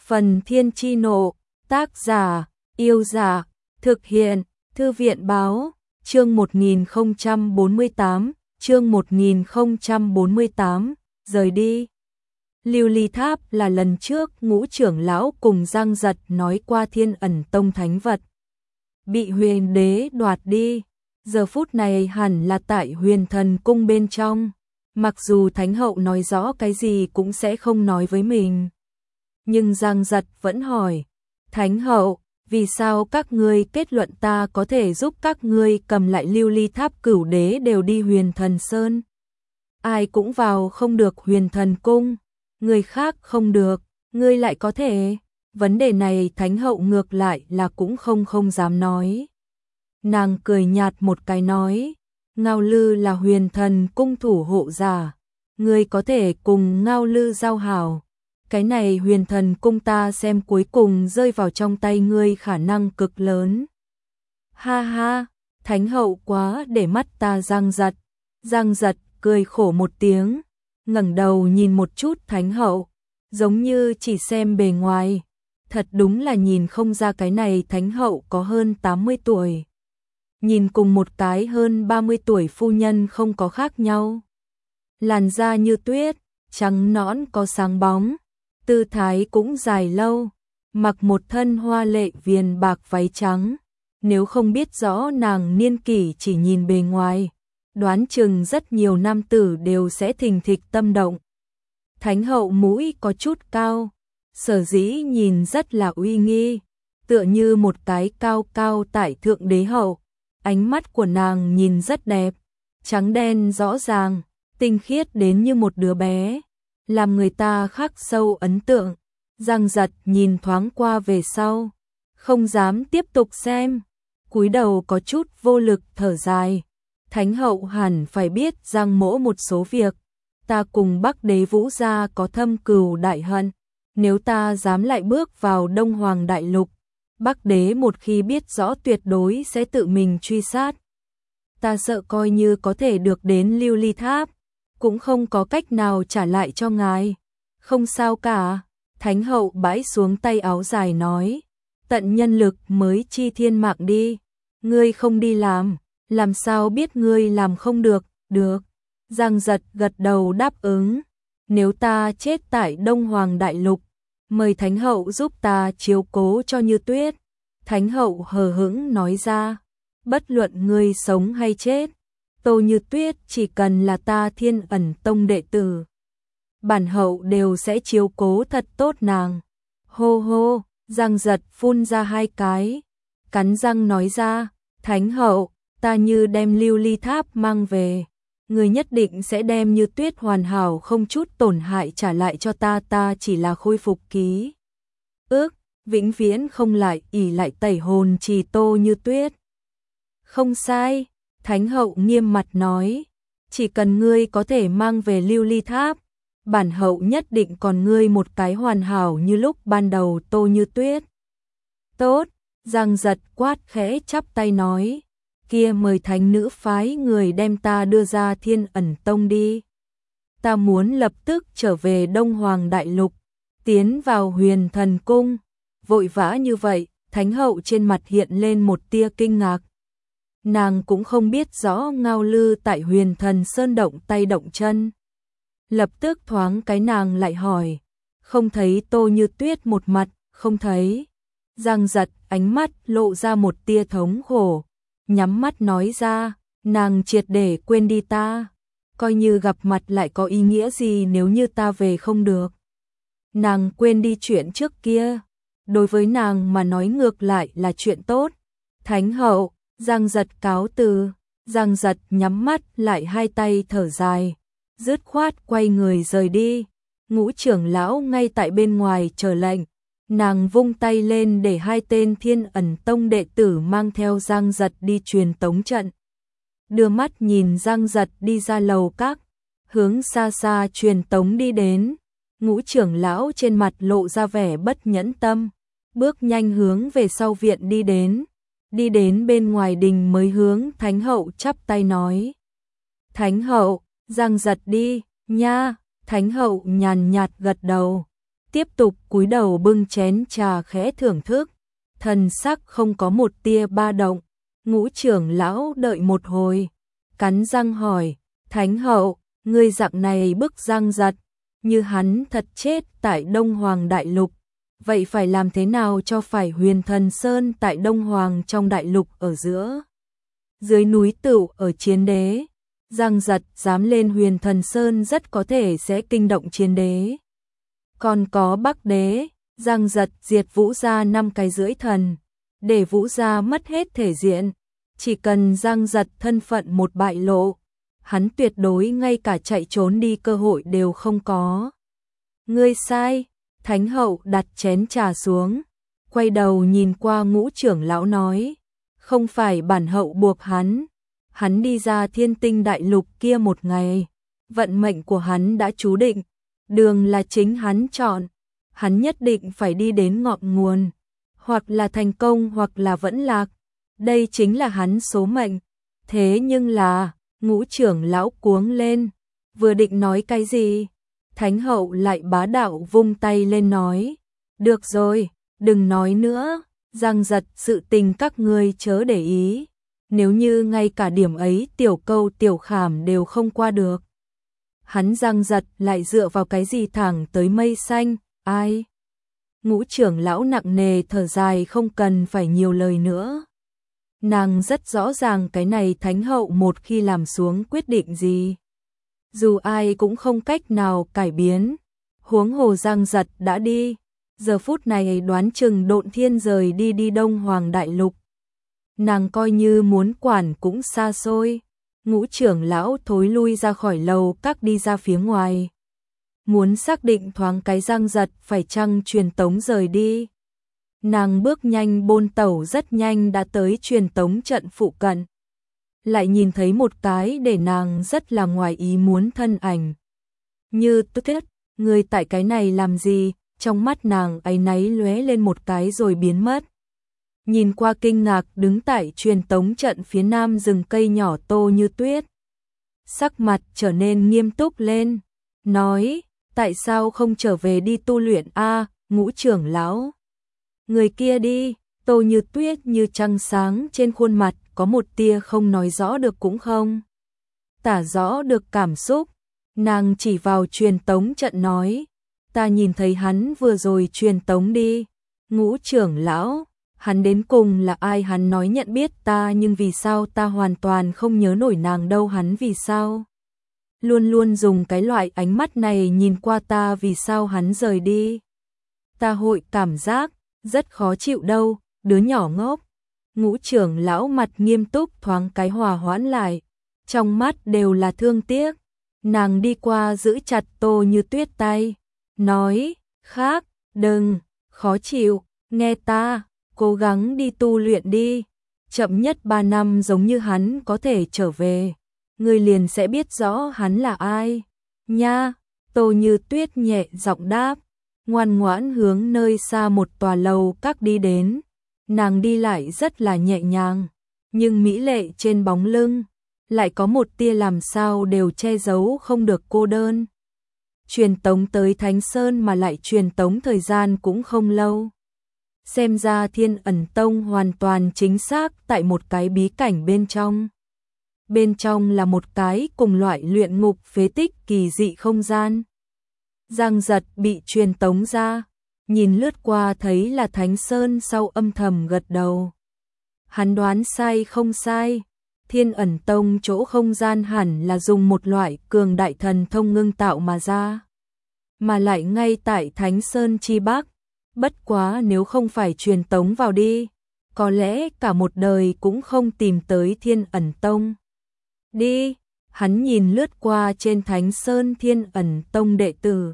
Phần Thiên Chi Nộ, tác giả, Yêu Giả, thực hiện, Thư viện Báo, chương 1048, chương 1048, rời đi. Lưu Ly Tháp là lần trước Ngũ trưởng lão cùng Giang Giật nói qua Thiên Ẩn Tông thánh vật bị Huyền Đế đoạt đi, giờ phút này hẳn là tại Huyền Thần Cung bên trong, mặc dù Thánh Hậu nói rõ cái gì cũng sẽ không nói với mình. Nhưng Giang Giật vẫn hỏi, Thánh Hậu, vì sao các ngươi kết luận ta có thể giúp các ngươi cầm lại Lưu Ly Tháp? Cửu Đế đều đi Huyền Thần Sơn, ai cũng vào không được Huyền Thần Cung, người khác không được, ngươi lại có thể. Vấn đề này Thánh Hậu ngược lại là cũng không dám nói. Nàng cười nhạt một cái nói, Ngao Lư là Huyền Thần Cung thủ hộ giả, ngươi có thể cùng Ngao Lư giao hảo. Cái này Huyền Thần Cung ta xem cuối cùng rơi vào trong tay ngươi khả năng cực lớn. Ha ha, Thánh Hậu quá để mắt ta. Giang Giật cười khổ một tiếng, ngẩng đầu nhìn một chút Thánh Hậu, giống như chỉ xem bề ngoài, thật đúng là nhìn không ra cái này Thánh Hậu có hơn 80 tuổi. Nhìn cùng một cái hơn 30 tuổi phu nhân không có khác nhau. Làn da như tuyết, trắng nõn có sáng bóng, tư thái cũng dài lâu, mặc một thân hoa lệ viền bạc váy trắng. Nếu không biết rõ nàng niên kỷ chỉ nhìn bề ngoài, đoán chừng rất nhiều nam tử đều sẽ thình thịch tâm động. Thánh Hậu mũi có chút cao, sở dĩ nhìn rất là uy nghi, tựa như một cái cao cao tại thượng đế hậu. Ánh mắt của nàng nhìn rất đẹp, trắng đen rõ ràng, tinh khiết đến như một đứa bé, làm người ta khắc sâu ấn tượng. Giang Giật nhìn thoáng qua về sau, không dám tiếp tục xem, cúi đầu có chút vô lực thở dài. Thánh Hậu hẳn phải biết Giang mỗ một số việc, ta cùng Bắc Đế Vũ gia có thâm cừu đại hận, nếu ta dám lại bước vào Đông Hoàng Đại Lục, Bắc Đế một khi biết rõ tuyệt đối sẽ tự mình truy sát. Ta sợ coi như có thể được đến Lưu Ly Tháp, cũng không có cách nào trả lại cho ngài. Không sao cả, Thánh Hậu bãi xuống tay áo dài nói, tận nhân lực mới chi thiên mạng đi, ngươi không đi làm sao biết ngươi làm không được. Được. Giang Giật gật đầu đáp ứng, nếu ta chết tại Đông Hoàng Đại Lục, mời Thánh Hậu giúp ta chiếu cố cho Như Tuyết. Thánh Hậu hờ hững nói ra, bất luận ngươi sống hay chết, Tô Như Tuyết chỉ cần là ta Thiên Ẩn Tông đệ tử, bản hậu đều sẽ chiếu cố thật tốt nàng. Hô hô, Giang Giật phun ra hai cái, cắn răng nói ra, Thánh Hậu, ta như đem Lưu Ly Tháp mang về, người nhất định sẽ đem Như Tuyết hoàn hảo không chút tổn hại trả lại cho ta. Ta chỉ là khôi phục ký ức, vĩnh viễn không lại ỷ lại tẩy hồn trì Tô Như Tuyết. Không sai, Thánh Hậu nghiêm mặt nói, chỉ cần ngươi có thể mang về Lưu Ly Tháp, bản hậu nhất định còn ngươi một cái hoàn hảo như lúc ban đầu. Tô Như Tuyết. Tốt, Giang Giật quát khẽ chắp tay nói, kia mời thánh nữ phái người đem ta đưa ra Thiên Ẩn Tông đi. Ta muốn lập tức trở về Đông Hoàng Đại Lục, tiến vào Huyền Thần Cung. Vội vã như vậy, Thánh Hậu trên mặt hiện lên một tia kinh ngạc. Nàng cũng không biết rõ Ngao Lư tại Huyền Thần Sơn động tay động chân. Lập tức thoáng cái nàng lại hỏi, không thấy Tô Như Tuyết? Một mặt, không thấy. Giang Giật ánh mắt lộ ra một tia thống khổ, nhắm mắt nói ra, nàng triệt để quên đi ta, coi như gặp mặt lại có ý nghĩa gì nếu như ta về không được. Nàng quên đi chuyện trước kia, đối với nàng mà nói ngược lại là chuyện tốt. Thánh Hậu, Giang Giật cáo từ. Giang Giật nhắm mắt lại, hai tay thở dài, dứt khoát quay người rời đi. Ngũ trưởng lão ngay tại bên ngoài chờ lệnh, nàng vung tay lên để hai tên Thiên Ẩn Tông đệ tử mang theo Giang Giật đi truyền tống trận. Đưa mắt nhìn Giang Giật đi ra lầu các, hướng xa xa truyền tống đi đến. Ngũ trưởng lão trên mặt lộ ra vẻ bất nhẫn tâm, bước nhanh hướng về sau viện đi đến. Đi đến bên ngoài đình mới hướng Thánh Hậu chắp tay nói, Thánh Hậu, Giang Giật đi nha. Thánh Hậu nhàn nhạt gật đầu, tiếp tục cúi đầu bưng chén trà khẽ thưởng thức, thần sắc không có một tia ba động. Ngũ trưởng lão đợi một hồi, cắn răng hỏi, Thánh hậu, ngươi dạng này bức răng giật, như hắn thật chết tại Đông Hoàng Đại Lục, vậy phải làm thế nào cho phải Huyền Thần Sơn tại Đông Hoàng trong Đại Lục ở giữa? Dưới núi Tửu ở Chiến Đế, Giang Giật dám lên Huyền Thần Sơn rất có thể sẽ kinh động Chiến Đế. Còn có Bắc Đế, Giang Giật diệt Vũ gia 5 cái rưỡi thần, để Vũ gia mất hết thể diện, chỉ cần Giang Giật thân phận một bại lộ, hắn tuyệt đối ngay cả chạy trốn đi cơ hội đều không có. Ngươi sai, Thánh hậu đặt chén trà xuống, quay đầu nhìn qua Ngũ trưởng lão nói, không phải bản hậu buộc hắn đi ra Thiên Tinh Đại Lục kia một ngày, vận mệnh của hắn đã chú định, đường là chính hắn chọn, hắn nhất định phải đi đến ngọn nguồn, hoặc là thành công hoặc là vẫn lạc, đây chính là hắn số mệnh. Thế nhưng là, Ngũ trưởng lão cuống lên, vừa định nói cái gì, Thánh hậu lại bá đạo vung tay lên nói, được rồi, đừng nói nữa, Giang Giật sự tình các ngươi chớ để ý, nếu như ngay cả điểm ấy tiểu câu tiểu khảm đều không qua được. Hắn Giang Giật lại dựa vào cái gì thẳng tới mây xanh, ai? Ngũ trưởng lão nặng nề thở dài không cần phải nhiều lời nữa. Nàng rất rõ ràng cái này Thánh hậu một khi làm xuống quyết định gì, dù ai cũng không cách nào cải biến, huống hồ Giang Giật đã đi, giờ phút này đoán chừng Độn Thiên rời đi Đông Hoàng Đại Lục. Nàng coi như muốn quản cũng xa xôi. Ngũ trưởng lão thối lui ra khỏi lầu các đi ra phía ngoài. Muốn xác định thoáng cái Giang Giật phải chăng truyền tống rời đi. Nàng bước nhanh bôn tẩu rất nhanh đã tới truyền tống trận phụ cận. Lại nhìn thấy một cái để nàng rất là ngoài ý muốn thân ảnh. Như Tuyết, người tại cái này làm gì? Trong mắt nàng áy náy lóe lên một cái rồi biến mất. Nhìn qua kinh ngạc đứng tại truyền tống trận phía nam rừng cây nhỏ Tô Như Tuyết. Sắc mặt trở nên nghiêm túc lên, nói, tại sao không trở về đi tu luyện a? Ngũ trưởng lão. Người kia đi, Tô Như Tuyết như trăng sáng trên khuôn mặt có một tia không nói rõ được cũng không tả rõ được cảm xúc. Nàng chỉ vào truyền tống trận nói, ta nhìn thấy hắn vừa rồi truyền tống đi. Ngũ trưởng lão, hắn đến cùng là ai? Hắn nói nhận biết ta nhưng vì sao ta hoàn toàn không nhớ nổi nàng đâu, hắn vì sao luôn luôn dùng cái loại ánh mắt này nhìn qua ta, vì sao hắn rời đi? Ta hội cảm giác rất khó chịu đâu, đứa nhỏ ngốc. Ngũ trưởng lão mặt nghiêm túc thoáng cái hòa hoãn lại, trong mắt đều là thương tiếc. Nàng đi qua giữ chặt Tô Như Tuyết tay, nói, khác, đừng, khó chịu, nghe ta, cố gắng đi tu luyện đi, chậm nhất 3 năm giống như hắn có thể trở về, ngươi liền sẽ biết rõ hắn là ai, nha. Tô Như Tuyết nhẹ giọng đáp, ngoan ngoãn hướng nơi xa một tòa lầu các đi đến, nàng đi lại rất là nhẹ nhàng, nhưng mỹ lệ trên bóng lưng lại có một tia làm sao đều che giấu không được cô đơn. Truyền tống tới Thánh Sơn mà lại truyền tống thời gian cũng không lâu. Xem ra Thiên Ẩn Tông hoàn toàn chính xác tại một cái bí cảnh bên trong. Bên trong là một cái cùng loại luyện ngục phế tích kỳ dị không gian. Giang Giật bị truyền tống ra, nhìn lướt qua thấy là Thánh Sơn sau âm thầm gật đầu. Hắn đoán sai không sai. Thiên Ẩn Tông chỗ không gian hẳn là dùng một loại cường đại thần thông ngưng tạo mà ra, mà lại ngay tại Thánh Sơn chi Bắc. Bất quá nếu không phải truyền tống vào đi, có lẽ cả một đời cũng không tìm tới Thiên Ẩn Tông. Đi, hắn nhìn lướt qua trên Thánh Sơn Thiên Ẩn Tông đệ tử,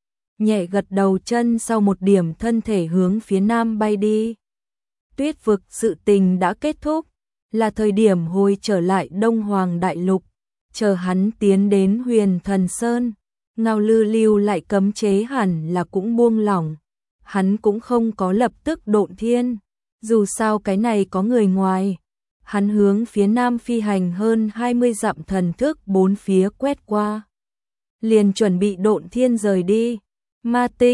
nhẹ gật đầu, chân sau một điểm thân thể hướng phía nam bay đi. Tuyết vực sự tình đã kết thúc, là thời điểm hồi trở lại Đông Hoàng Đại Lục, chờ hắn tiến đến Huyền Thần Sơn, Ngao Lư lưu lại cấm chế hẳn là cũng buông lỏng, hắn cũng không có lập tức độn thiên, dù sao cái này có người ngoài. Hắn hướng phía nam phi hành hơn 20 dặm, thần thức bốn phía quét qua, liền chuẩn bị độn thiên rời đi. Ma tinh,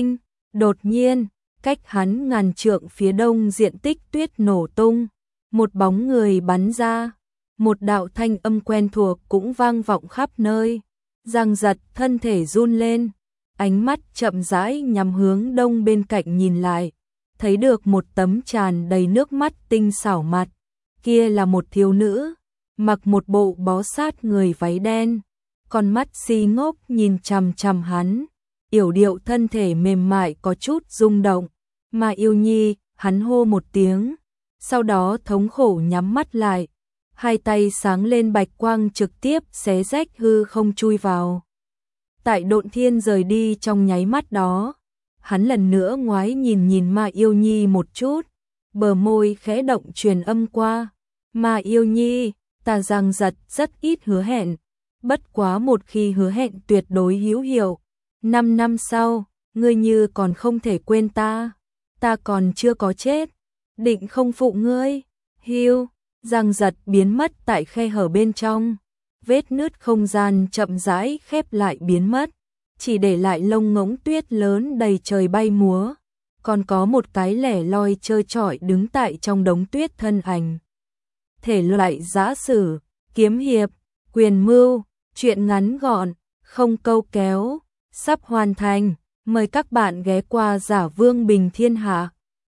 Đột nhiên, cách hắn ngàn trượng phía đông diện tích tuyết nổ tung, một bóng người bắn ra, một đạo thanh âm quen thuộc cũng vang vọng khắp nơi. Giang Giật thân thể run lên, ánh mắt chậm rãi nhắm hướng đông bên cạnh nhìn lại, thấy được một tấm tràn đầy nước mắt tinh xảo mặt, kia là một thiếu nữ, mặc một bộ bó sát người váy đen, con mắt si ngốc nhìn chằm chằm hắn, yểu điệu thân thể mềm mại có chút rung động, mà yêu nhi, hắn hô một tiếng, sau đó thống khổ nhắm mắt lại, hai tay sáng lên bạch quang trực tiếp xé rách hư không chui vào. Tại Độn Thiên rời đi trong nháy mắt đó, hắn lần nữa ngoái nhìn Ma Yêu Nhi một chút, bờ môi khẽ động truyền âm qua, Ma Yêu Nhi, ta Giang Giật rất ít hứa hẹn, bất quá một khi hứa hẹn tuyệt đối hữu hiệu. 5 năm sau, ngươi như còn không thể quên ta còn chưa có chết, định không phụ ngươi. Hiu, Giang Giật biến mất tại khe hở bên trong, vết nứt không gian chậm rãi khép lại biến mất, chỉ để lại lông ngỗng tuyết lớn đầy trời bay múa, còn có một cái lẻ loi trơ trọi đứng tại trong đống tuyết thân ảnh. Thể loại giã sử, kiếm hiệp, quyền mưu, truyện ngắn gọn, không câu kéo, sắp hoàn thành, mời các bạn ghé qua Giả Vương Bình Thiên Hạ.